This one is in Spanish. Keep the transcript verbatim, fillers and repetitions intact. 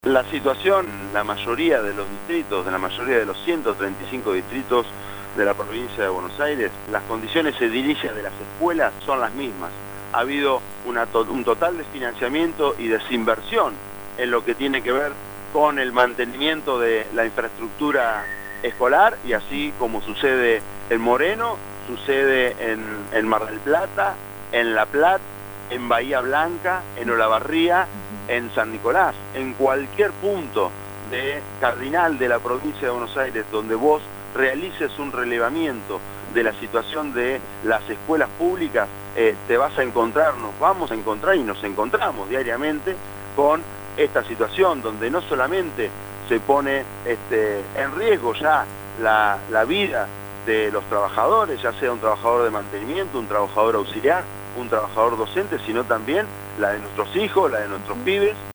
La situación, la mayoría de los distritos, de la mayoría de los ciento treinta y cinco distritos de la provincia de Buenos Aires, las condiciones edilicias de las escuelas son las mismas. Ha habido una to- un total desfinanciamiento y desinversión en lo que tiene que ver con el mantenimiento de la infraestructura escolar, y así como sucede en Moreno, sucede en, en Mar del Plata, en La Plata, en Bahía Blanca, en Olavarría, en San Nicolás, en cualquier punto de cardinal de la provincia de Buenos Aires donde vos realices un relevamiento de la situación de las escuelas públicas, eh, te vas a encontrar, nos vamos a encontrar y nos encontramos diariamente con esta situación donde no solamente se pone este, en riesgo ya la, la vida de los trabajadores, ya sea un trabajador de mantenimiento, un trabajador auxiliar, un trabajador docente, sino también la de nuestros hijos, la de nuestros pibes.